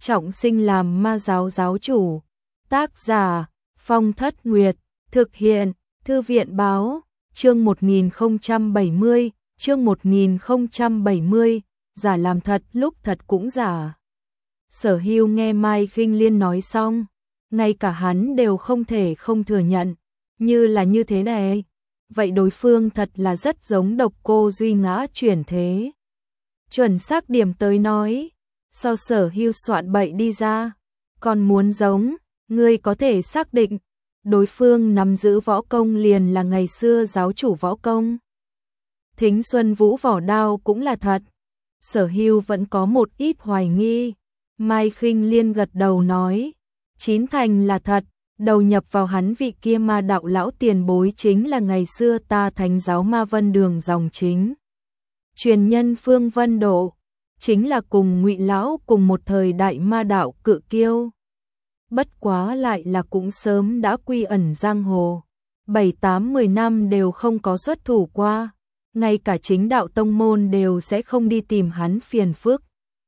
trọng sinh làm ma giáo giáo chủ. Tác giả Phong Thất Nguyệt. Thực hiện Thư viện báo. Chương 1070. Chương 1070. Giả làm thật lúc thật cũng giả. Sở Hưu nghe Mai Khinh Liên nói xong, ngay cả hắn đều không thể không thừa nhận, như là như thế này. Vậy đối phương thật là rất giống Độc Cô Duy Ngã chuyển thế. Chuẩn xác điểm tới nói, sao Sở Hưu soạn bậy đi ra, còn muốn giống, ngươi có thể xác định, đối phương nắm giữ võ công liền là ngày xưa giáo chủ võ công. Thính Xuân Vũ vỏ đao cũng là thật. Sở Hưu vẫn có một ít hoài nghi. Mai Khinh Liên gật đầu nói, 9 thành là thật, đầu nhập vào hắn vị kia ma đạo lão tiền bối chính là ngày xưa ta Thánh giáo Ma Vân Đường dòng chính. Truyền nhân Phương Vân Độ, chính là cùng Ngụy lão cùng một thời đại ma đạo cự kiêu. Bất quá lại là cũng sớm đã quy ẩn giang hồ, 7-8-10 năm đều không có xuất thủ qua, ngay cả chính đạo tông môn đều sẽ không đi tìm hắn phiền phức.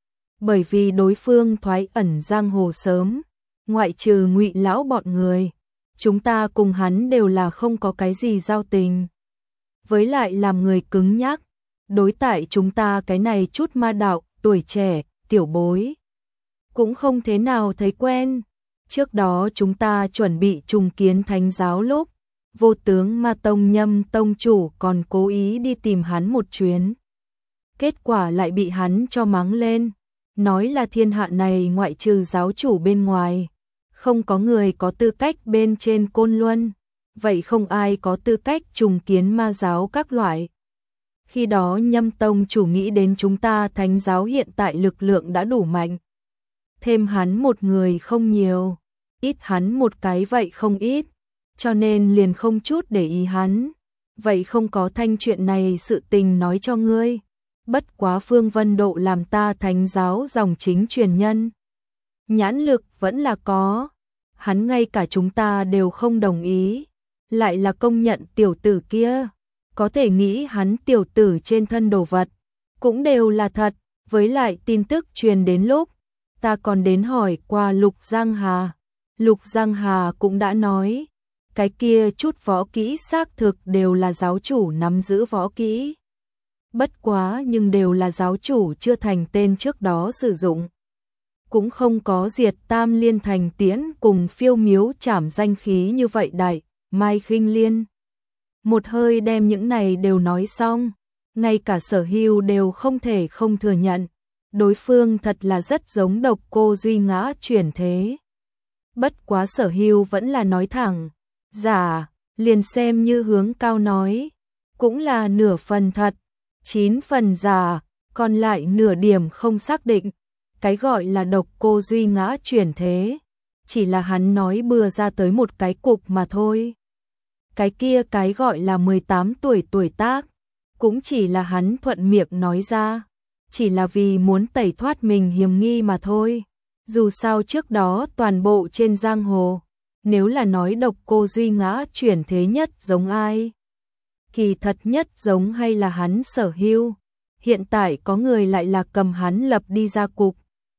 Bởi vì đối phương thoái ẩn giang hồ sớm, ngoại trừ Ngụy lão bọn người, chúng ta cùng hắn đều là không có cái gì giao tình. Với lại làm người cứng nhắc, đối tại chúng ta cái này chút ma đạo, tuổi trẻ, tiểu bối, cũng không thế nào thấy quen. Trước đó chúng ta chuẩn bị trùng kiến Thánh giáo lúc, Vô tướng Ma Tông Nhâm tông chủ còn cố ý đi tìm hắn một chuyến. Kết quả lại bị hắn cho mắng lên, nói là thiên hạ này ngoại trừ giáo chủ bên ngoài, không có người có tư cách bên trên Côn Luân, vậy không ai có tư cách trùng kiến ma giáo các loại. Khi đó Nhâm tông chủ nghĩ đến chúng ta Thánh giáo hiện tại lực lượng đã đủ mạnh, thêm hắn một người không nhiều, ít hắn một cái vậy không ít, cho nên liền không chút để ý hắn. Vậy không có thanh chuyện này sự tình nói cho ngươi. Bất quá Phương Vân Độ làm ta Thánh giáo dòng chính truyền nhân, nhãn lực vẫn là có, hắn ngay cả chúng ta đều không đồng ý, lại là công nhận tiểu tử kia, có thể nghĩ hắn tiểu tử trên thân đồ vật, cũng đều là thật. Với lại tin tức truyền đến lúc, ta còn đến hỏi qua Lục Giang Hà. Lục Giang Hà cũng đã nói, cái kia chút võ kỹ xác thực đều là giáo chủ nắm giữ võ kỹ. Bất quá nhưng đều là giáo chủ chưa thành tên trước đó sử dụng. Cũng không có diệt Tam Liên thành tiễn cùng Phiêu Miếu trảm danh khí như vậy đại. Mai Khinh Liên một hơi đem những này đều nói xong, ngay cả Sở Hưu đều không thể không thừa nhận, đối phương thật là rất giống Độc Cô Duy Ngã chuyển thế. Bất quá Sở Hưu vẫn là nói thẳng, giả, liền xem như Hướng Cao nói, cũng là nửa phần thật, 9 phần giả, còn lại nửa điểm không xác định. Cái gọi là Độc Cô Duy Ngã chuyển thế, chỉ là hắn nói bừa ra tới một cái cục mà thôi. Cái kia cái gọi là 18 tuổi tuổi tác, cũng chỉ là hắn thuận miệng nói ra, chỉ là vì muốn tẩy thoát mình hiểm nghi mà thôi. Dù sao trước đó toàn bộ trên giang hồ, nếu là nói Độc Cô Duy Ngã chuyển thế nhất giống ai, kỳ thật nhất giống hay là hắn Sở Hưu. Hiện tại có người lại là cầm hắn lập đi ra cục,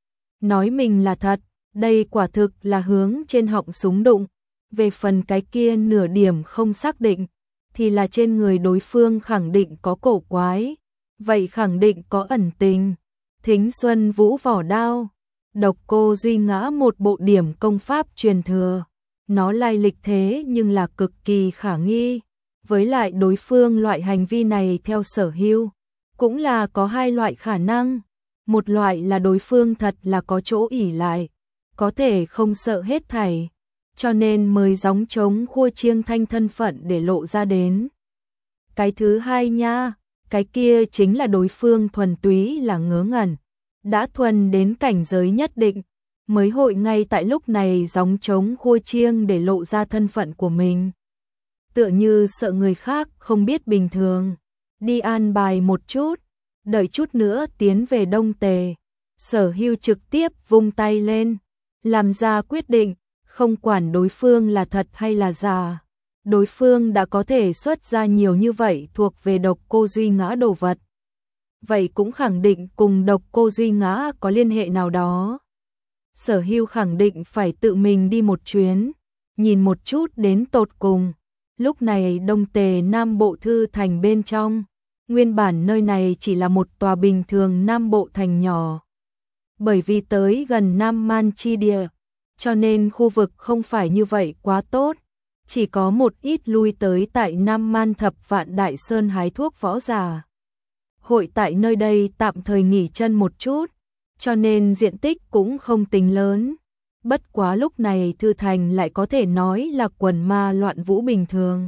nói mình là thật, đây quả thực là hướng trên họng súng đụng. Về phần cái kia nửa điểm không xác định, thì là trên người đối phương khẳng định có cổ quái, vậy khẳng định có ẩn tình. Thính Xuân Vũ vỏ đao, Độc Cô Duy Ngã một bộ điểm công pháp truyền thừa, nó lai lịch thế nhưng là cực kỳ khả nghi. Với lại đối phương loại hành vi này theo Sở Hưu, cũng là có hai loại khả năng. Một loại là đối phương thật là có chỗ ỷ lại, có thể không sợ hết thảy, cho nên mới gióng trống khua chiêng thanh thân phận để lộ ra đến. Cái thứ hai nha, cái kia chính là đối phương thuần túy là ngớ ngẩn, đã thuần đến cảnh giới nhất định, mới hội ngay tại lúc này gióng trống khua chiêng để lộ ra thân phận của mình. Tựa như sợ người khác không biết bình thường, đi an bài một chút, đợi chút nữa tiến về Đông Tề. Sở Hưu trực tiếp vung tay lên, làm ra quyết định, không quản đối phương là thật hay là giả. Đối phương đã có thể xuất ra nhiều như vậy thuộc về Độc Cô Duy Ngã đồ vật, vậy cũng khẳng định cùng Độc Cô Duy Ngã có liên hệ nào đó. Sở Hưu khẳng định phải tự mình đi một chuyến, nhìn một chút đến tột cùng. Lúc này Đông Tề Nam Bộ Thư Thành bên trong, nguyên bản nơi này chỉ là một tòa bình thường Nam Bộ thành nhỏ. Bởi vì tới gần Nam Man chi địa, cho nên khu vực không phải như vậy quá tốt, chỉ có một ít lui tới tại Nam Man Thập Vạn Đại Sơn hái thuốc võ giả. Hội tại nơi đây tạm thời nghỉ chân một chút, cho nên diện tích cũng không tính lớn. Bất quá lúc này Thư Thành lại có thể nói là quần ma loạn vũ bình thường.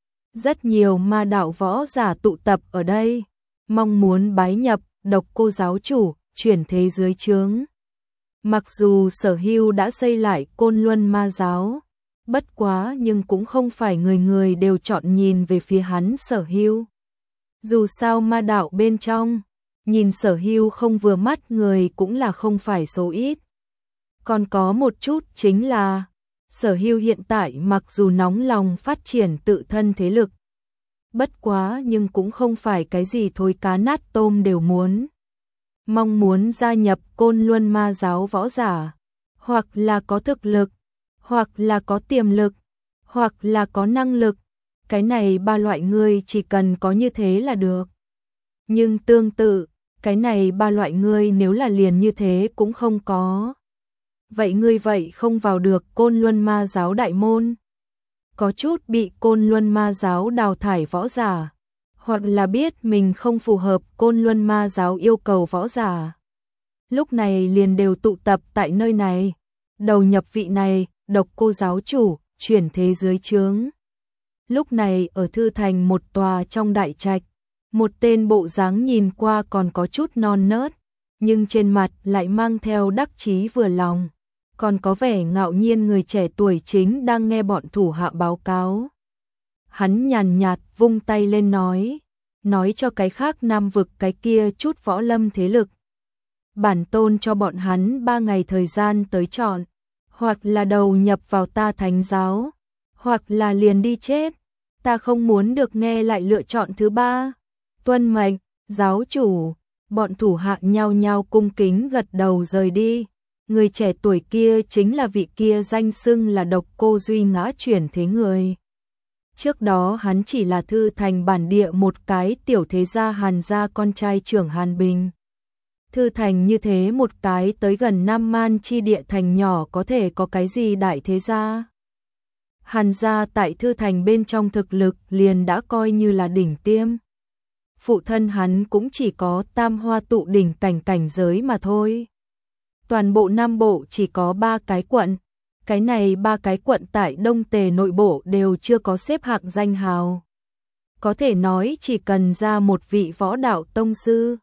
Rất nhiều ma đạo võ giả tụ tập ở đây, mong muốn bái nhập Độc Cô giáo chủ, chuyển thế dưới trướng. Mặc dù Sở Hưu đã xây lại Côn Luân ma giáo, bất quá nhưng cũng không phải người người đều chọn nhìn về phía hắn Sở Hưu. Dù sao ma đạo bên trong, nhìn Sở Hưu không vừa mắt người cũng là không phải số ít. Còn có một chút chính là, Sở Hưu hiện tại mặc dù nóng lòng phát triển tự thân thế lực, bất quá nhưng cũng không phải cái gì thối cá nát tôm đều muốn. Mong muốn gia nhập Côn Luân ma giáo võ giả, hoặc là có thực lực, hoặc là có tiềm lực, hoặc là có năng lực. Cái này ba loại người chỉ cần có như thế là được. Nhưng tương tự, cái này ba loại người nếu là liền như thế cũng không có. Vậy ngươi vậy không vào được Côn Luân ma giáo đại môn. Có chút bị Côn Luân ma giáo đào thải võ giả, hoặc là biết mình không phù hợp Côn Luân ma giáo yêu cầu võ giả. Lúc này liền đều tụ tập tại nơi này, đầu nhập vị này, Độc Cô giáo chủ, chuyển thế dưới trướng. Lúc này ở Thư Thành một tòa trong đại trạch, một tên bộ dáng nhìn qua còn có chút non nớt, nhưng trên mặt lại mang theo đắc chí vừa lòng, còn có vẻ ngạo nhiên người trẻ tuổi chính đang nghe bọn thủ hạ báo cáo. Hắn nhàn nhạt vung tay lên nói cho cái khác Nam vực cái kia chút võ lâm thế lực. Bản tôn cho bọn hắn 3 ngày thời gian tới chọn, hoặc là đầu nhập vào ta thánh giáo, hoặc là liền đi chết. Ta không muốn được nghe lại lựa chọn thứ ba. Tuân mệnh, giáo chủ. Bọn thủ hạ nhao nhao cung kính gật đầu rời đi. Người trẻ tuổi kia chính là vị kia danh xưng là Độc Cô Duy Ngã chuyển thế người. Trước đó hắn chỉ là Thư Thành bản địa một cái tiểu thế gia Hàn gia con trai trưởng Hàn Bình. Thư Thành như thế một cái tới gần Nam Man chi địa thành nhỏ có thể có cái gì đại thế gia. Hàn gia tại Thư Thành bên trong thực lực liền đã coi như là đỉnh tiêm. Phụ thân hắn cũng chỉ có tam hoa tụ đỉnh cảnh giới mà thôi. Toàn bộ Nam Bộ chỉ có 3 cái quận. Cái này 3 cái quận tại Đông Tề nội bộ đều chưa có xếp hạng danh hào. Có thể nói chỉ cần ra một vị võ đạo tông sư,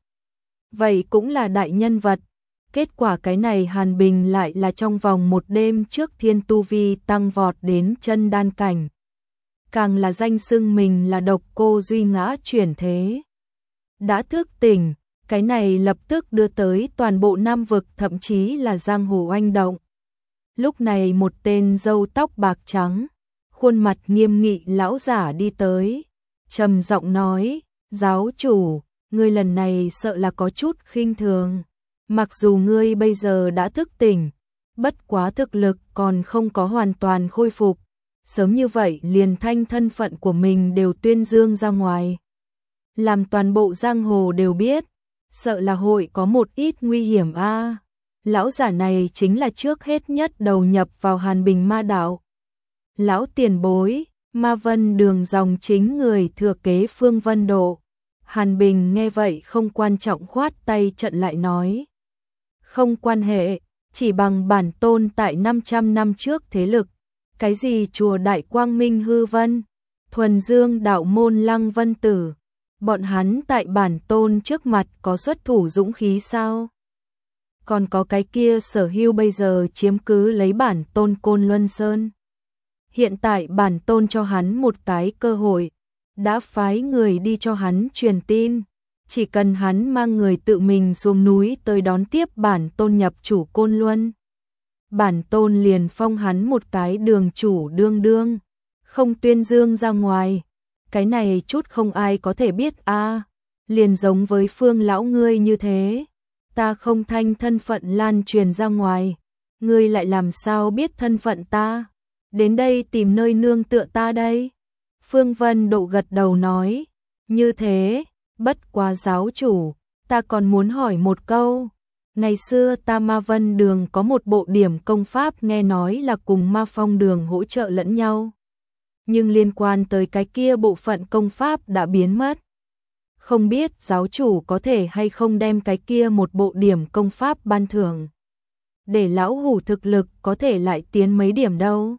vậy cũng là đại nhân vật. Kết quả cái này Hàn Bình lại là trong vòng một đêm trước thiên tu vi tăng vọt đến chân đan cảnh. Càng là danh xưng mình là Độc Cô Duy Ngã chuyển thế. Đã thức tỉnh, cái này lập tức đưa tới toàn bộ Nam vực thậm chí là giang hồ oanh động. Lúc này một tên râu tóc bạc trắng, khuôn mặt nghiêm nghị lão giả đi tới, trầm giọng nói, giáo chủ, ngươi lần này sợ là có chút khinh thường. Mặc dù ngươi bây giờ đã thức tỉnh, bất quá thực lực còn không có hoàn toàn khôi phục, sớm như vậy liền thanh thân phận của mình đều tuyên dương ra ngoài. Làm toàn bộ giang hồ đều biết, sợ là hội có một ít nguy hiểm a. Lão giả này chính là trước hết nhất đầu nhập vào Hàn Bình ma đạo. Lão tiền bối, Ma Vân Đường dòng chính người thừa kế Phương Vân Độ. Hàn Bình nghe vậy không quan trọng khoát tay trận lại nói. Không quan hệ, chỉ bằng bản tôn tại 500 năm trước thế lực. Cái gì chùa Đại Quang Minh Hư Vân, Thuần Dương đạo môn Lăng Vân Tử. Bọn hắn tại bản tôn trước mặt có xuất thủ dũng khí sao? Còn có cái kia Sở Hưu bây giờ chiếm cứ lấy bản tôn Côn Luân Sơn. Hiện tại bản tôn cho hắn một cái cơ hội, đã phái người đi cho hắn truyền tin. Chỉ cần hắn mang người tự mình xuống núi tới đón tiếp bản tôn nhập chủ Côn Luân. Bản tôn liền phong hắn một cái đường chủ đương đương, không tuyên dương ra ngoài. Cái này chút không ai có thể biết a. Liền giống với Phương lão ngươi như thế. Ta không thanh thân phận lan truyền ra ngoài, Ngươi lại làm sao biết thân phận ta? Đến đây tìm nơi nương tựa ta đây. Phương Vân Độ gật đầu nói, như thế, bất quá giáo chủ, ta còn muốn hỏi một câu. Ngày xưa ta Ma Vân Đường có một bộ điểm công pháp nghe nói là cùng Ma Phong Đường hỗ trợ lẫn nhau. Nhưng liên quan tới cái kia bộ phận công pháp đã biến mất. Không biết giáo chủ có thể hay không đem cái kia một bộ điểm công pháp ban thưởng. Để lão hủ thực lực có thể lại tiến mấy điểm đâu.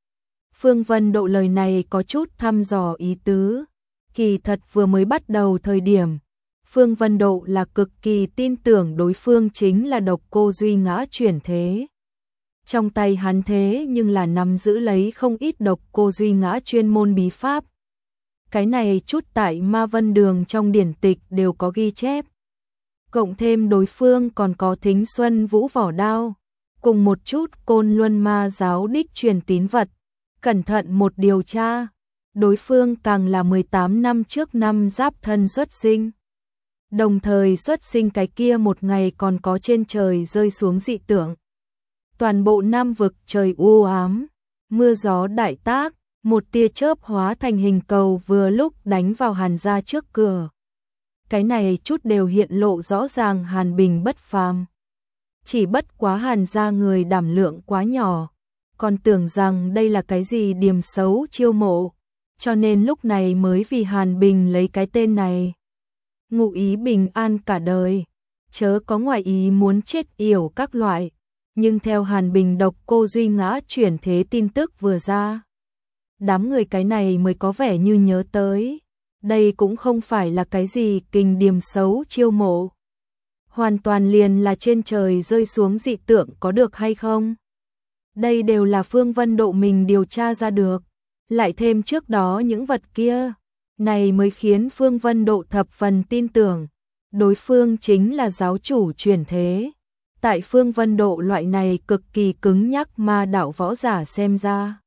Phương Vân Độ lời này có chút thăm dò ý tứ. Kỳ thật vừa mới bắt đầu thời điểm, Phương Vân Độ là cực kỳ tin tưởng đối phương chính là Độc Cô Duy Ngã chuyển thế. Trong tay hắn thế nhưng là nắm giữ lấy không ít Độc Cô Duy Ngã chuyên môn bí pháp. Cái này chút tại Ma Vân Đường trong điển tịch đều có ghi chép. Cộng thêm đối phương còn có Thính Xuân Vũ vỏ đao, cùng một chút Côn Luân Ma giáo đích truyền tín vật. Cẩn thận một điều tra, đối phương càng là 18 năm trước năm Giáp Thân xuất sinh. Đồng thời xuất sinh cái kia một ngày còn có trên trời rơi xuống dị tượng. Toàn bộ Nam vực trời u ám, mưa gió đại tác, một tia chớp hóa thành hình cầu vừa lúc đánh vào Hàn gia trước cửa. Cái này chút đều hiện lộ rõ ràng Hàn Bình bất phàm. Chỉ bất quá Hàn gia người đảm lượng quá nhỏ, còn tưởng rằng đây là cái gì điểm xấu chiêu mộ, cho nên lúc này mới vì Hàn Bình lấy cái tên này. Ngụ ý bình an cả đời, chớ có ngoại ý muốn chết yểu các loại. Nhưng theo Hàn Bình Độc Cô Duy Ngã chuyển thế tin tức vừa ra, đám người cái này mới có vẻ như nhớ tới. Đây cũng không phải là cái gì kình điểm xấu chiêu mộ. Hoàn toàn liền là trên trời rơi xuống dị tượng có được hay không? Đây đều là Phương Vân Độ mình điều tra ra được. Lại thêm trước đó những vật kia. Này mới khiến Phương Vân Độ thập phần tin tưởng. Đối phương chính là giáo chủ chuyển thế. Tại Phương Vân Độ loại này cực kỳ cứng nhắc ma đạo võ giả xem ra.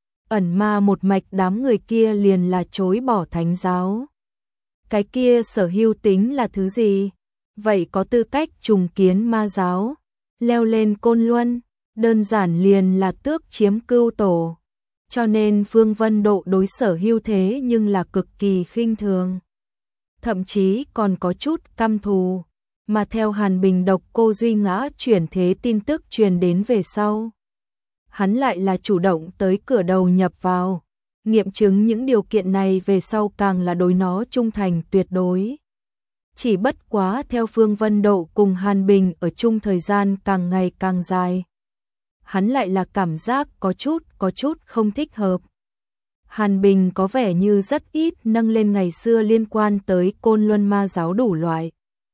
Ẩn ma một mạch đám người kia liền là chối bỏ thánh giáo. Cái kia sở hữu tính là thứ gì? Vậy có tư cách trùng kiến ma giáo, leo lên Côn Luân, đơn giản liền là tước chiếm cưu tổ. Cho nên Phương Vân Độ đối sở hữu thế nhưng là cực kỳ khinh thường. Thậm chí còn có chút căm thù, mà theo Hàn Bình Độc Cô Duy Ngã chuyển thế tin tức truyền đến về sau. Hắn lại là chủ động tới cửa đầu nhập vào, nghiệm chứng những điều kiện này về sau càng là đối nó trung thành tuyệt đối. Chỉ bất quá theo Phương Vân Độ cùng Hàn Bình ở chung thời gian càng ngày càng dài. Hắn lại là cảm giác có chút không thích hợp. Hàn Bình có vẻ như rất ít nâng lên ngày xưa liên quan tới Côn Luân Ma giáo đủ loại.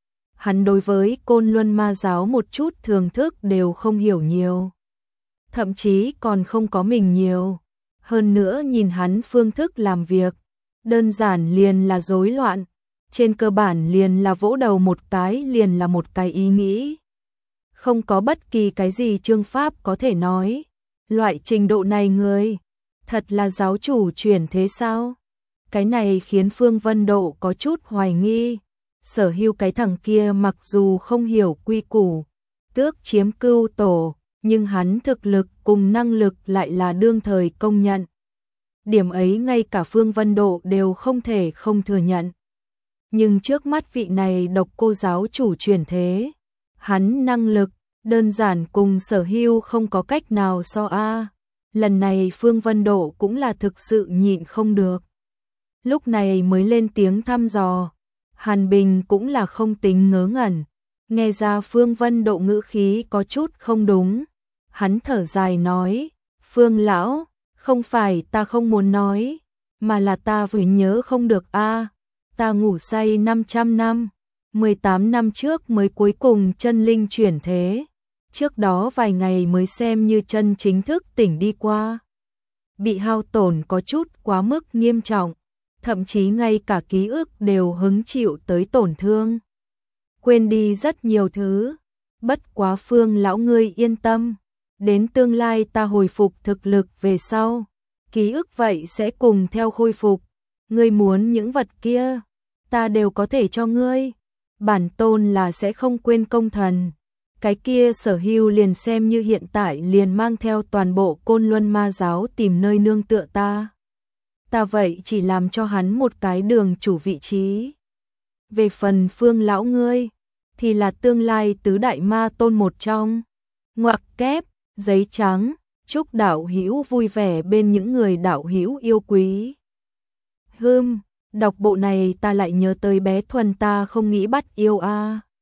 Hắn đối với Côn Luân Ma giáo một chút thưởng thức đều không hiểu nhiều. Thậm chí còn không có mình nhiều. Hơn nữa nhìn hắn phương thức làm việc, đơn giản liền là rối loạn. Trên cơ bản liền là vỗ đầu một cái liền là một cái ý nghĩ. Không có bất kỳ cái gì chương pháp có thể nói. Loại trình độ này người, thật là giáo chủ chuyển thế sao? Cái này khiến Phương Vân Độ có chút hoài nghi. Sở hữu cái thằng kia mặc dù không hiểu quy củ, tước chiếm cưu tổ, nhưng hắn thực lực cùng năng lực lại là đương thời công nhận. Điểm ấy ngay cả Phương Vân Độ đều không thể không thừa nhận. Nhưng trước mắt vị này Độc Cô giáo chủ chuyển thế, hắn năng lực đơn giản cùng sở hữu không có cách nào so a. Lần này Phương Vân Độ cũng là thực sự nhịn không được. Lúc này mới lên tiếng thăm dò. Hàn Bình cũng là không tính ngớ ngẩn. Nghe ra Phương Vân Độ ngữ khí có chút không đúng. Hắn thở dài nói, Phương lão, không phải ta không muốn nói, mà là ta vừa nhớ không được a. Ta ngủ say 500 năm, 18 năm trước mới cuối cùng chân linh chuyển thế. Trước đó vài ngày mới xem như chân chính thức tỉnh đi qua. Bị hao tổn có chút quá mức nghiêm trọng, thậm chí ngay cả ký ức đều hứng chịu tới tổn thương. Quên đi rất nhiều thứ, bất quá Phương lão ngươi yên tâm, đến tương lai ta hồi phục thực lực về sau, ký ức vậy sẽ cùng theo khôi phục, ngươi muốn những vật kia, ta đều có thể cho ngươi, bản tôn là sẽ không quên công thần. cái kia Sở Hưu liền xem như hiện tại liền mang theo toàn bộ Côn Luân Ma giáo tìm nơi nương tựa ta. Ta vậy chỉ làm cho hắn một cái đường chủ vị trí. Về phần Phương lão ngươi, thì là tương lai tứ đại ma tôn một trong. Ngoặc kép, giấy trắng, chúc đạo hữu vui vẻ bên những người đạo hữu yêu quý. Đọc bộ này ta lại nhớ tới bé Thuần ta không nghĩ bắt yêu a.